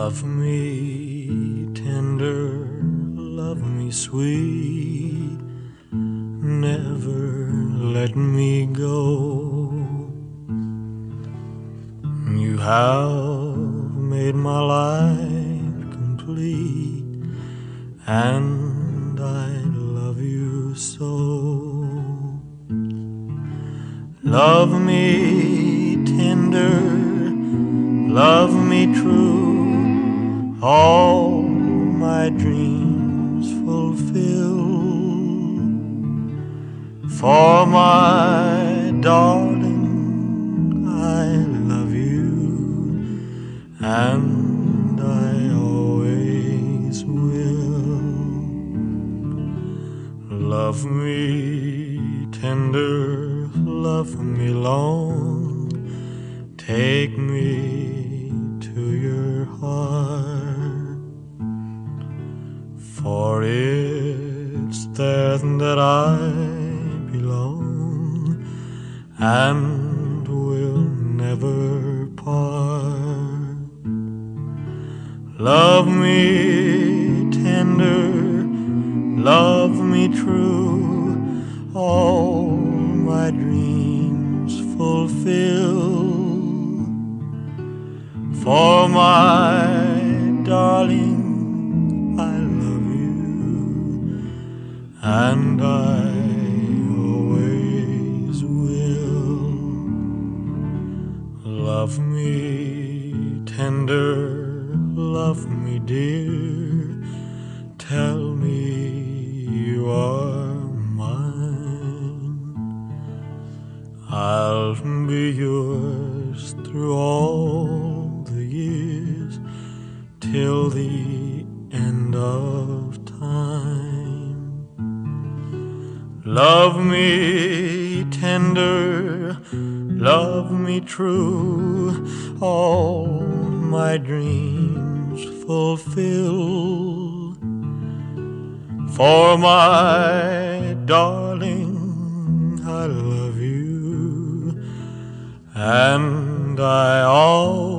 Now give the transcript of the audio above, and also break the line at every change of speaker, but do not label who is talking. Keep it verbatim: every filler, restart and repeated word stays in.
Love me tender, love me sweet, never let me go. You have made my life complete, and I love you so. Love me tender, love me true, all my dreams fulfill. For my darling, I love you, and I always will. Love me tender, love me long, take me to your heart, for it's there that I belong and will never part. Love me tender, love me true, all my dreams fulfill. For my darling, I love you, and I always will. Love me tender, love me dear, tell me you are mine. I'll be yours through all the years, till the end of time. Love me tender, love me true, all my dreams fulfill. For my darling, I love you, and I always